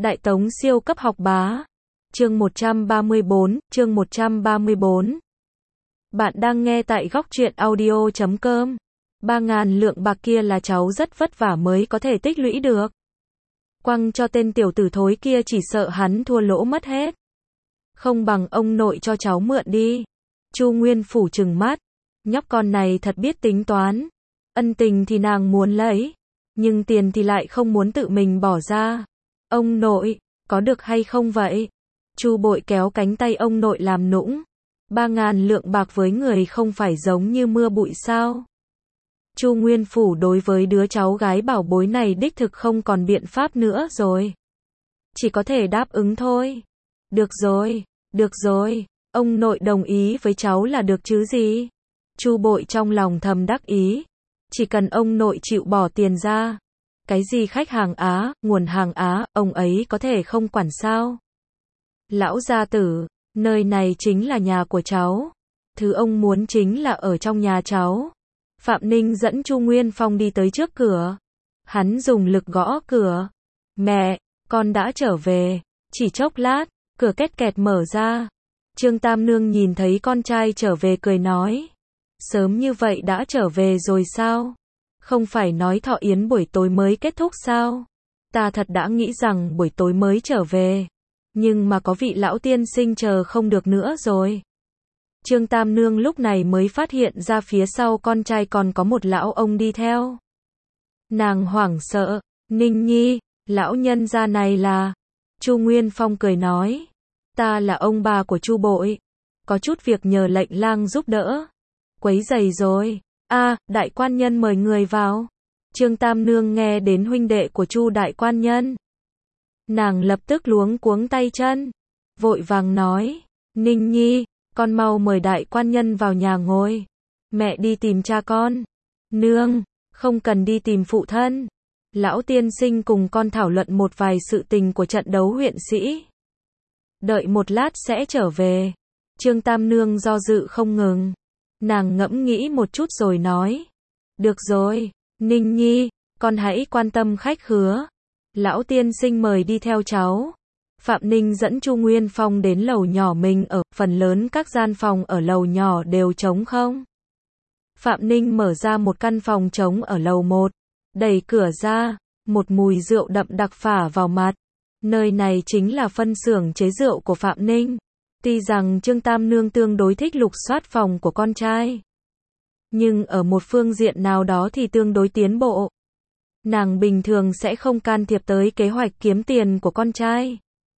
Đại Tống siêu cấp học bá. Chương 134. Bạn đang nghe tại góc truyện audio.com. 3.000 lượng bạc kia là cháu rất vất vả mới có thể tích lũy được. Quăng cho tên tiểu tử thối kia chỉ sợ hắn thua lỗ mất hết. Không bằng ông nội cho cháu mượn đi. Chu Nguyên Phủ trừng mắt. Nhóc con này thật biết tính toán. Ân tình thì nàng muốn lấy, nhưng tiền thì lại không muốn tự mình bỏ ra. Ông nội, có được hay không vậy? Chu Bội kéo cánh tay ông nội làm nũng. 3.000 lượng bạc với người không phải giống như mưa bụi sao? Chu Nguyên Phủ đối với đứa cháu gái bảo bối này đích thực không còn biện pháp nữa rồi. Chỉ có thể đáp ứng thôi. Được rồi, ông nội đồng ý với cháu là được chứ gì? Chu Bội trong lòng thầm đắc ý. Chỉ cần ông nội chịu bỏ tiền ra. Cái gì khách hàng Á, nguồn hàng Á, ông ấy có thể không quản sao? Lão gia tử, nơi này chính là nhà của cháu. Thứ ông muốn chính là ở trong nhà cháu. Phạm Ninh dẫn Chu Nguyên Phong đi tới trước cửa. Hắn dùng lực gõ cửa. Mẹ, con đã trở về. Chỉ chốc lát, cửa két kẹt mở ra. Trương Tam Nương nhìn thấy con trai trở về cười nói. Sớm như vậy đã trở về rồi sao? Không phải nói thọ yến buổi tối mới kết thúc sao? Ta thật đã nghĩ rằng buổi tối mới trở về. Nhưng mà có vị lão tiên sinh chờ không được nữa rồi. Trương Tam Nương lúc này mới phát hiện ra phía sau con trai còn có một lão ông đi theo. Nàng hoảng sợ. Ninh Nhi, lão nhân gia này là... Chu Nguyên Phong cười nói. Ta là ông bà của Chu Bội. Có chút việc nhờ lệnh lang giúp đỡ. Quấy rầy rồi. Đại quan nhân mời người vào. Trương Tam Nương nghe đến huynh đệ của Chu đại quan nhân. Nàng lập tức luống cuống tay chân. Vội vàng nói. Ninh Nhi, con mau mời đại quan nhân vào nhà ngồi. Mẹ đi tìm cha con. Nương, không cần đi tìm phụ thân. Lão tiên sinh cùng con thảo luận một vài sự tình của trận đấu huyện sĩ. Đợi một lát sẽ trở về. Trương Tam Nương do dự không ngừng. Nàng ngẫm nghĩ một chút rồi nói. Được rồi, Ninh Nhi, con hãy quan tâm khách khứa. Lão tiên sinh mời đi theo cháu. Phạm Ninh dẫn Chu Nguyên Phong đến lầu nhỏ mình ở, phần lớn các gian phòng ở lầu nhỏ đều trống không. Phạm Ninh mở ra một căn phòng trống ở lầu 1, đẩy cửa ra, một mùi rượu đậm đặc phả vào mặt. Nơi này chính là phân xưởng chế rượu của Phạm Ninh. Tuy rằng Trương Tam Nương tương đối thích lục soát phòng của con trai, nhưng ở một phương diện nào đó thì tương đối tiến bộ. Nàng bình thường sẽ không can thiệp tới kế hoạch kiếm tiền của con trai.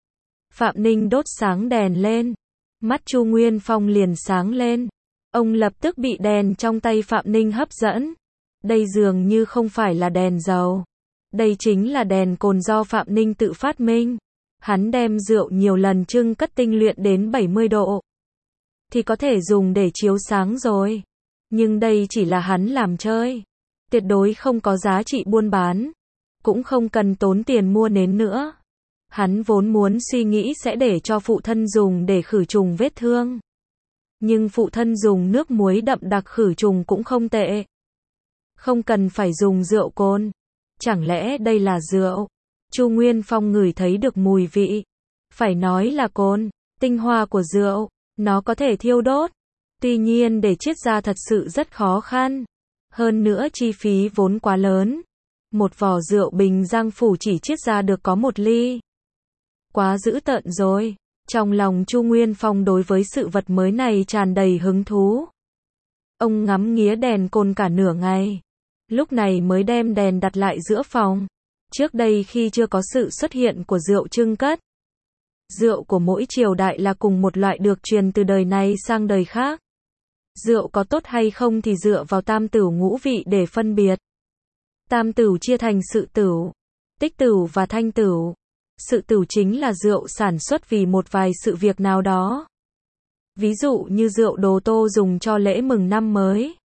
Phạm Ninh đốt sáng đèn lên. Mắt Chu Nguyên Phong liền sáng lên. Ông lập tức bị đèn trong tay Phạm Ninh hấp dẫn. Đây dường như không phải là đèn dầu. Đây chính là đèn cồn do Phạm Ninh tự phát minh. Hắn đem rượu nhiều lần chưng cất tinh luyện đến 70 độ. Thì có thể dùng để chiếu sáng rồi. Nhưng đây chỉ là hắn làm chơi. Tuyệt đối không có giá trị buôn bán. Cũng không cần tốn tiền mua nến nữa. Hắn vốn muốn suy nghĩ sẽ để cho phụ thân dùng để khử trùng vết thương. Nhưng phụ thân dùng nước muối đậm đặc khử trùng cũng không tệ. Không cần phải dùng rượu cồn. Chẳng lẽ đây là rượu? Chu Nguyên Phong ngửi thấy được mùi vị. Phải nói là cồn, tinh hoa của rượu, nó có thể thiêu đốt. Tuy nhiên để chiết ra thật sự rất khó khăn. Hơn nữa chi phí vốn quá lớn. Một vỏ rượu bình Giang Phủ chỉ chiết ra được có 1 ly. Quá dữ tợn rồi. Trong lòng Chu Nguyên Phong đối với sự vật mới này tràn đầy hứng thú. Ông ngắm nghía đèn cồn cả nửa ngày. Lúc này mới đem đèn đặt lại giữa phòng. Trước đây khi chưa có sự xuất hiện của rượu chưng cất, rượu của mỗi triều đại là cùng một loại được truyền từ đời này sang đời khác. Rượu có tốt hay không thì dựa vào tam tửu ngũ vị để phân biệt. Tam tửu chia thành sự tửu, tích tửu và thanh tửu. Sự tửu chính là rượu sản xuất vì một vài sự việc nào đó. Ví dụ như rượu Đồ Tô dùng cho lễ mừng năm mới.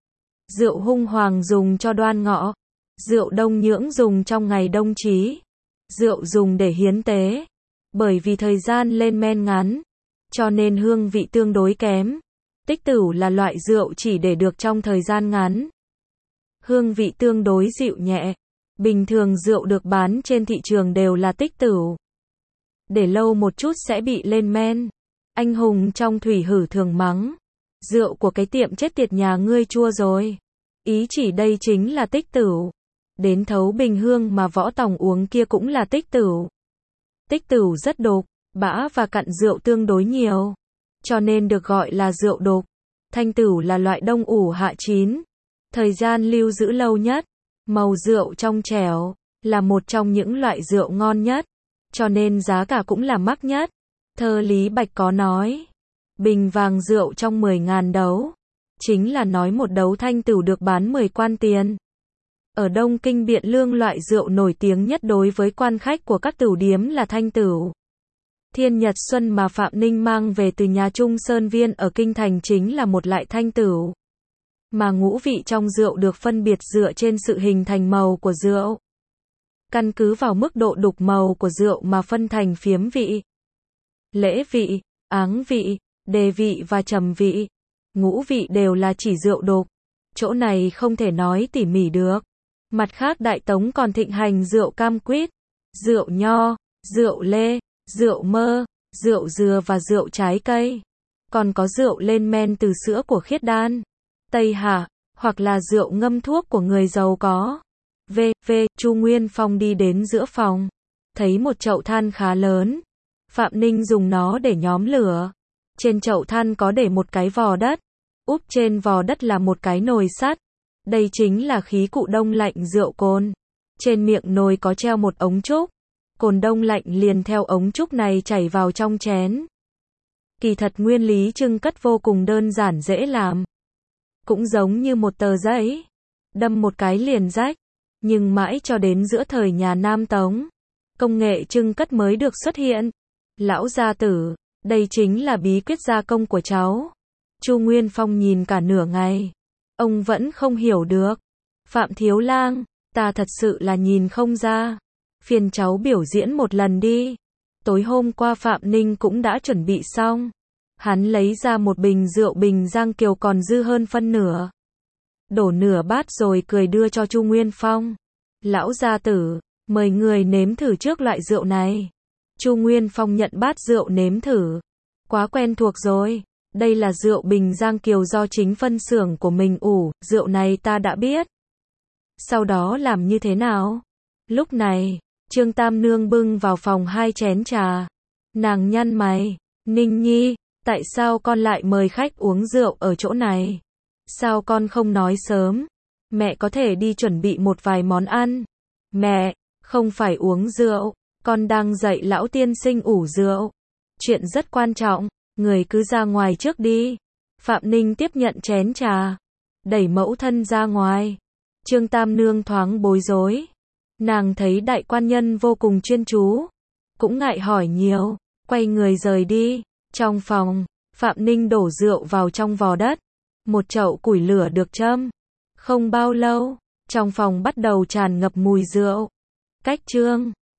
Rượu Hung Hoàng dùng cho đoan ngọ. Rượu Đông Nhưỡng dùng trong ngày đông chí. Rượu dùng để hiến tế. Bởi vì thời gian lên men ngắn, cho nên hương vị tương đối kém. Tích tửu là loại rượu chỉ để được trong thời gian ngắn. Hương vị tương đối dịu nhẹ. Bình thường rượu được bán trên thị trường đều là tích tửu. để lâu một chút sẽ bị lên men. Anh hùng trong thủy hử thường mắng, rượu của cái tiệm chết tiệt nhà ngươi chua rồi. Ý chỉ đây chính là tích tửu. Đến thấu bình hương mà Võ Tòng uống kia cũng là tích tửu. Tích tửu rất đục, bã và cặn rượu tương đối nhiều, cho nên được gọi là rượu đục. Thanh tửu là loại đông ủ hạ chín, thời gian lưu giữ lâu nhất, màu rượu trong trẻo, là một trong những loại rượu ngon nhất, cho nên giá cả cũng là mắc nhất. Thơ Lý Bạch có nói, bình vàng rượu trong 10.000 đấu, chính là nói một đấu thanh tửu được bán 10 quan tiền. Ở Đông Kinh Biện Lương loại rượu nổi tiếng nhất đối với quan khách của các tửu điếm là thanh tửu. Thiên Nhật Xuân mà Phạm Ninh mang về từ nhà Trung Sơn Viên ở Kinh Thành chính là một loại thanh tửu. Mà ngũ vị trong rượu được phân biệt dựa trên sự hình thành màu của rượu. Căn cứ vào mức độ đục màu của rượu mà phân thành phiếm vị, lễ vị, áng vị, đề vị và trầm vị. Ngũ vị đều là chỉ rượu đục. Chỗ này không thể nói tỉ mỉ được. Mặt khác Đại Tống còn thịnh hành rượu cam quýt, rượu nho, rượu lê, rượu mơ, rượu dừa và rượu trái cây. Còn có rượu lên men từ sữa của khiết đan, Tây Hạ, hoặc là rượu ngâm thuốc của người giàu có. Chu Nguyên Phong đi đến giữa phòng, thấy một chậu than khá lớn. Phạm Ninh dùng nó để nhóm lửa. Trên chậu than có để một cái vò đất, úp trên vò đất là một cái nồi sắt. Đây chính là khí cụ đông lạnh rượu cồn. Trên miệng nồi có treo một ống trúc. Cồn đông lạnh liền theo ống trúc này chảy vào trong chén. Kỳ thật nguyên lý trưng cất vô cùng đơn giản dễ làm. Cũng giống như một tờ giấy, đâm một cái liền rách. Nhưng mãi cho đến giữa thời nhà Nam Tống, công nghệ trưng cất mới được xuất hiện. Lão gia tử, đây chính là bí quyết gia công của cháu. Chu Nguyên Phong nhìn cả nửa ngày. Ông vẫn không hiểu được. Phạm Thiếu Lang, ta thật sự là nhìn không ra. Phiền cháu biểu diễn một lần đi. Tối hôm qua Phạm Ninh cũng đã chuẩn bị xong. Hắn lấy ra một bình rượu Bình Giang Kiều còn dư hơn phân nửa. Đổ nửa bát rồi cười đưa cho Chu Nguyên Phong. Lão gia tử, mời người nếm thử trước loại rượu này. Chu Nguyên Phong nhận bát rượu nếm thử. Quá quen thuộc rồi. Đây là rượu Bình Giang Kiều do chính phân xưởng của mình ủ, rượu này ta đã biết. Sau đó làm như thế nào? Lúc này, Trương Tam Nương bưng vào phòng 2 chén trà. Nàng nhăn mày, Ninh Nhi, tại sao con lại mời khách uống rượu ở chỗ này? Sao con không nói sớm? Mẹ có thể đi chuẩn bị một vài món ăn. Mẹ, không phải uống rượu, con đang dạy lão tiên sinh ủ rượu. Chuyện rất quan trọng, người cứ ra ngoài trước đi. Phạm Ninh tiếp nhận chén trà, đẩy mẫu thân ra ngoài. Trương Tam Nương thoáng bối rối. Nàng thấy đại quan nhân vô cùng chuyên chú, cũng ngại hỏi nhiều, quay người rời đi. Trong phòng, Phạm Ninh đổ rượu vào trong vò đất. Một chậu củi lửa được châm. Không bao lâu, trong phòng bắt đầu tràn ngập mùi rượu. Cách Trương